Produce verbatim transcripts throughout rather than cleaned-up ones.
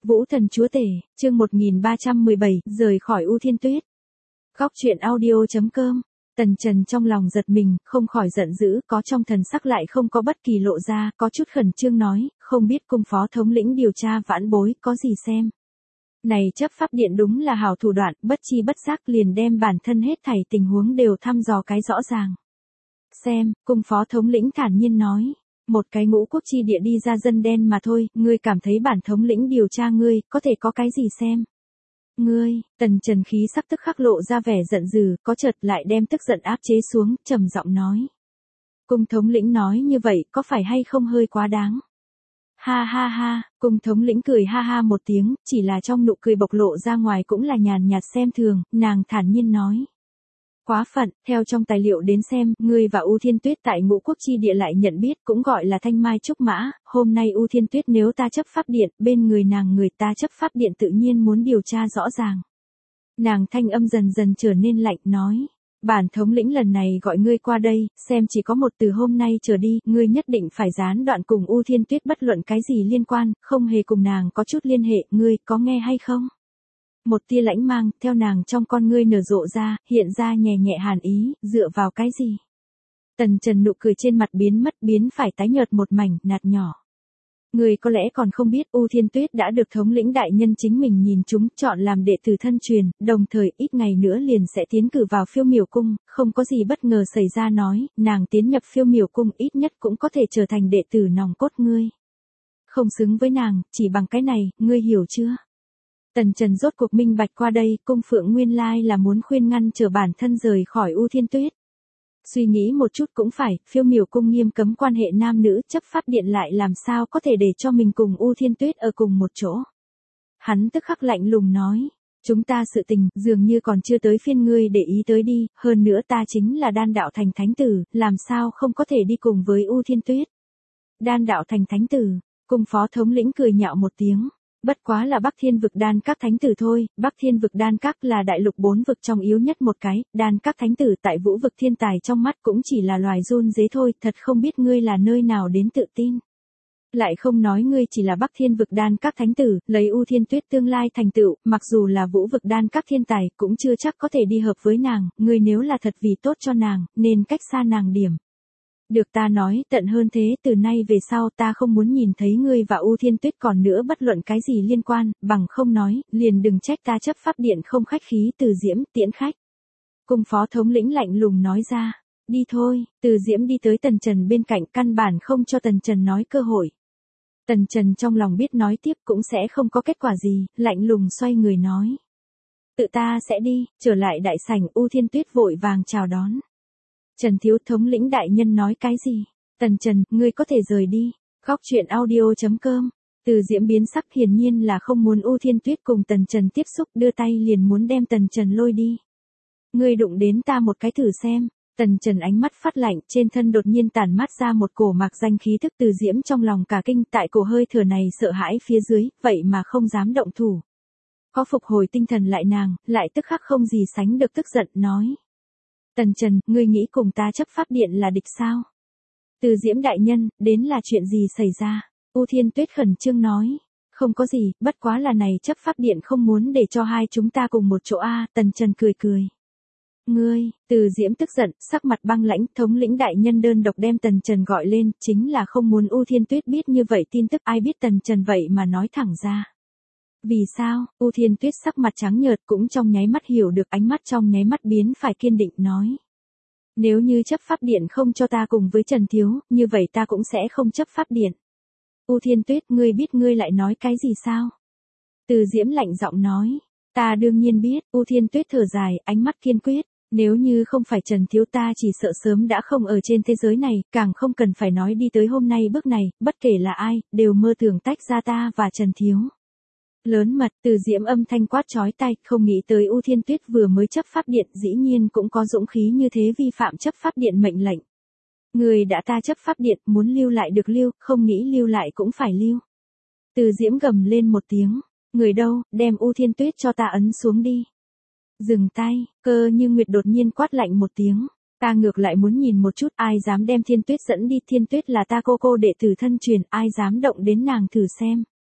Vũ Thần Chúa Tể, chương một nghìn ba trăm mười bảy, rời khỏi U Thiên Tuyết. Góc truyện audio chấm com. Tần Trần trong lòng giật mình, không khỏi giận dữ, có trong thần sắc lại không có bất kỳ lộ ra, có chút khẩn trương nói, không biết cung phó thống lĩnh điều tra vãn bối, có gì xem. Này chấp pháp điện đúng là hảo thủ đoạn, bất chi bất giác liền đem bản thân hết thảy tình huống đều thăm dò cái rõ ràng. Xem, cung phó thống lĩnh thản nhiên nói. Một cái ngũ quốc chi địa đi ra dân đen mà thôi, ngươi cảm thấy bản thống lĩnh điều tra ngươi, có thể có cái gì xem. Ngươi, Tần Trần khí sắc tức khắc lộ ra vẻ giận dữ, có chợt lại đem tức giận áp chế xuống, trầm giọng nói. Cung thống lĩnh nói như vậy, có phải hay không hơi quá đáng? Ha ha ha, cung thống lĩnh cười ha ha một tiếng, chỉ là trong nụ cười bộc lộ ra ngoài cũng là nhàn nhạt xem thường, nàng thản nhiên nói. Quá phận, theo trong tài liệu đến xem, ngươi và U Thiên Tuyết tại ngũ quốc chi địa lại nhận biết cũng gọi là thanh mai trúc mã, hôm nay U Thiên Tuyết nếu ta chấp pháp điện, bên người nàng người ta chấp pháp điện tự nhiên muốn điều tra rõ ràng. Nàng thanh âm dần dần trở nên lạnh nói, bản thống lĩnh lần này gọi ngươi qua đây, xem chỉ có một từ hôm nay trở đi, ngươi nhất định phải gián đoạn cùng U Thiên Tuyết bất luận cái gì liên quan, không hề cùng nàng có chút liên hệ, ngươi có nghe hay không? Một tia lãnh mang, theo nàng trong con ngươi nở rộ ra, hiện ra nhẹ nhẹ hàn ý, dựa vào cái gì? Tần Trần nụ cười trên mặt biến mất biến phải tái nhợt một mảnh, nạt nhỏ. Người có lẽ còn không biết U Thiên Tuyết đã được thống lĩnh đại nhân chính mình nhìn chúng, chọn làm đệ tử thân truyền, đồng thời ít ngày nữa liền sẽ tiến cử vào Phiêu Miểu Cung, không có gì bất ngờ xảy ra nói, nàng tiến nhập Phiêu Miểu Cung ít nhất cũng có thể trở thành đệ tử nòng cốt ngươi. Không xứng với nàng, chỉ bằng cái này, ngươi hiểu chưa? Tần Trần rốt cuộc minh bạch qua đây, cung phượng nguyên lai là muốn khuyên ngăn trở bản thân rời khỏi U Thiên Tuyết. Suy nghĩ một chút cũng phải, Phiêu Miểu Cung nghiêm cấm quan hệ nam nữ, chấp pháp điện lại làm sao có thể để cho mình cùng U Thiên Tuyết ở cùng một chỗ. Hắn tức khắc lạnh lùng nói, chúng ta sự tình, dường như còn chưa tới phiên ngươi để ý tới đi, hơn nữa ta chính là đan đạo thành thánh tử, làm sao không có thể đi cùng với U Thiên Tuyết. Đan đạo thành thánh tử, cung phó thống lĩnh cười nhạo một tiếng. Bất quá là Bắc Thiên vực đan các thánh tử thôi, Bắc Thiên vực đan các là đại lục bốn vực trong yếu nhất một cái, đan các thánh tử tại vũ vực thiên tài trong mắt cũng chỉ là loài run dế thôi, thật không biết ngươi là nơi nào đến tự tin. Lại không nói ngươi chỉ là Bắc Thiên vực đan các thánh tử, lấy U Thiên Tuyết tương lai thành tựu, mặc dù là vũ vực đan các thiên tài, cũng chưa chắc có thể đi hợp với nàng, ngươi nếu là thật vì tốt cho nàng, nên cách xa nàng điểm. Được ta nói, tận hơn thế, từ nay về sau ta không muốn nhìn thấy ngươi và U Thiên Tuyết còn nữa bất luận cái gì liên quan, bằng không nói, liền đừng trách ta chấp pháp điện không khách khí, Từ Diễm, tiễn khách. Cung phó thống lĩnh lạnh lùng nói ra, đi thôi, Từ Diễm đi tới Tần Trần bên cạnh, căn bản không cho Tần Trần nói cơ hội. Tần Trần trong lòng biết nói tiếp cũng sẽ không có kết quả gì, lạnh lùng xoay người nói. Tự ta sẽ đi, trở lại đại sảnh, U Thiên Tuyết vội vàng chào đón. Trần thiếu thống lĩnh đại nhân nói cái gì? Tần Trần, ngươi có thể rời đi. Góc truyện audio chấm com. Từ Diễm biến sắc hiển nhiên là không muốn U Thiên Tuyết cùng Tần Trần tiếp xúc, đưa tay liền muốn đem Tần Trần lôi đi. Ngươi đụng đến ta một cái thử xem. Tần Trần ánh mắt phát lạnh, trên thân đột nhiên tản mát ra một cổ mạc danh khí thức. Từ Diễm trong lòng cả kinh, tại cổ hơi thở này sợ hãi phía dưới, vậy mà không dám động thủ. Có phục hồi tinh thần lại nàng, lại tức khắc không gì sánh được tức giận, nói. Tần Trần, ngươi nghĩ cùng ta chấp pháp điện là địch sao? Từ Diễm đại nhân, đến là chuyện gì xảy ra? U Thiên Tuyết khẩn trương nói. Không có gì, bất quá là này chấp pháp điện không muốn để cho hai chúng ta cùng một chỗ a. À, Tần Trần cười cười. Ngươi, Từ Diễm tức giận, sắc mặt băng lãnh, thống lĩnh đại nhân đơn độc đem Tần Trần gọi lên, chính là không muốn U Thiên Tuyết biết như vậy tin tức, ai biết Tần Trần vậy mà nói thẳng ra. Vì sao? U Thiên Tuyết sắc mặt trắng nhợt cũng trong nháy mắt hiểu được, ánh mắt trong nháy mắt biến phải kiên định nói. Nếu như chấp pháp điện không cho ta cùng với Trần Thiếu, như vậy ta cũng sẽ không chấp pháp điện. U Thiên Tuyết, ngươi biết ngươi lại nói cái gì sao? Từ Diễm lạnh giọng nói. Ta đương nhiên biết, U Thiên Tuyết thở dài, ánh mắt kiên quyết. Nếu như không phải Trần Thiếu ta chỉ sợ sớm đã không ở trên thế giới này, càng không cần phải nói đi tới hôm nay bước này, bất kể là ai, đều mơ tưởng tách ra ta và Trần Thiếu. Lớn mật, Từ Diễm âm thanh quát chói tai, không nghĩ tới U Thiên Tuyết vừa mới chấp pháp điện dĩ nhiên cũng có dũng khí như thế vi phạm chấp pháp điện mệnh lệnh. Người đã ta chấp pháp điện, muốn lưu lại được lưu, không nghĩ lưu lại cũng phải lưu. Từ Diễm gầm lên một tiếng, người đâu, đem U Thiên Tuyết cho ta ấn xuống đi. Dừng tay, Cơ Như Nguyệt đột nhiên quát lạnh một tiếng. Ta ngược lại muốn nhìn một chút ai dám đem Thiên Tuyết dẫn đi, Thiên Tuyết là ta cô cô đệ tử thân truyền, ai dám động đến nàng thử xem.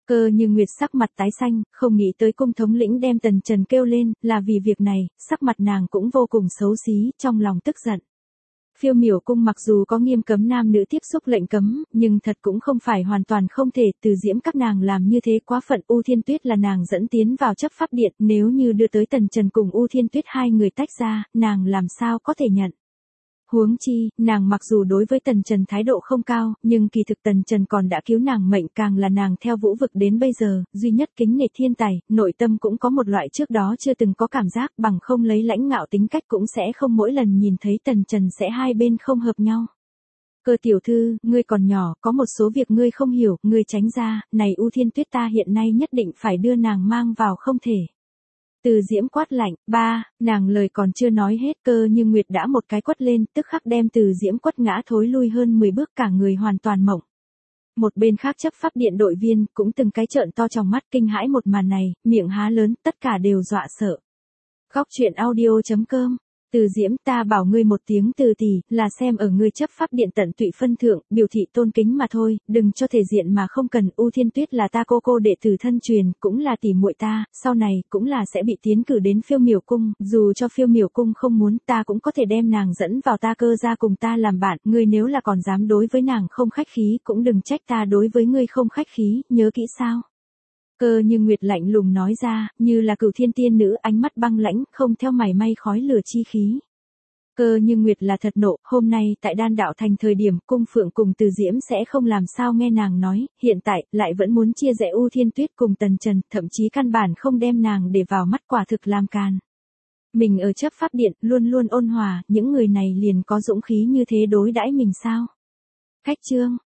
Cơ Như Nguyệt sắc mặt tái xanh, không nghĩ tới cung thống lĩnh đem Tần Trần kêu lên, là vì việc này, sắc mặt nàng cũng vô cùng xấu xí, trong lòng tức giận. Phiêu Miểu cung mặc dù có nghiêm cấm nam nữ tiếp xúc lệnh cấm, nhưng thật cũng không phải hoàn toàn không thể, Từ Diễm các nàng làm như thế quá phận, U Thiên Tuyết là nàng dẫn tiến vào chấp pháp điện, nếu như đưa tới Tần Trần cùng U Thiên Tuyết hai người tách ra, nàng làm sao có thể nhận. Huống chi, nàng mặc dù đối với Tần Trần thái độ không cao, nhưng kỳ thực Tần Trần còn đã cứu nàng mệnh, càng là nàng theo vũ vực đến bây giờ, duy nhất kính nể thiên tài, nội tâm cũng có một loại trước đó chưa từng có cảm giác, bằng không lấy lãnh ngạo tính cách cũng sẽ không mỗi lần nhìn thấy Tần Trần sẽ hai bên không hợp nhau. Cơ tiểu thư, ngươi còn nhỏ, có một số việc ngươi không hiểu, ngươi tránh ra, này U Thiên Tuyết ta hiện nay nhất định phải đưa nàng mang vào không thể. Từ Diễm quát lạnh, ba, nàng lời còn chưa nói hết, Cơ Như Nguyệt đã một cái quất lên, tức khắc đem Từ Diễm quất ngã thối lui hơn mười bước, cả người hoàn toàn mộng. Một bên khác chấp pháp điện đội viên, cũng từng cái trợn to trong mắt kinh hãi một màn này, miệng há lớn, tất cả đều dọa sợ. Góc truyện audio chấm com. Từ Diễm, ta bảo ngươi một tiếng từ tỷ, là xem ở ngươi chấp pháp điện tận tụy phân thượng, biểu thị tôn kính mà thôi, đừng cho thể diện mà không cần. U Thiên Tuyết là ta cô cô đệ tử thân truyền, cũng là tỷ muội ta, sau này cũng là sẽ bị tiến cử đến Phiêu Miểu cung, dù cho Phiêu Miểu cung không muốn, ta cũng có thể đem nàng dẫn vào ta Cơ gia cùng ta làm bạn, ngươi nếu là còn dám đối với nàng không khách khí, cũng đừng trách ta đối với ngươi không khách khí, nhớ kỹ sao? Cơ Như Nguyệt lạnh lùng nói ra, như là Cửu Thiên tiên nữ, ánh mắt băng lãnh, không theo mảy may khói lửa chi khí. Cơ Như Nguyệt là thật nộ, hôm nay tại Đan Đạo Thành thời điểm, cung phượng cùng Từ Diễm sẽ không làm sao nghe nàng nói, hiện tại, lại vẫn muốn chia rẽ U Thiên Tuyết cùng Tần Trần, thậm chí căn bản không đem nàng để vào mắt, quả thực làm càn. Mình ở chấp pháp điện, luôn luôn ôn hòa, những người này liền có dũng khí như thế đối đãi mình sao? Khách chương.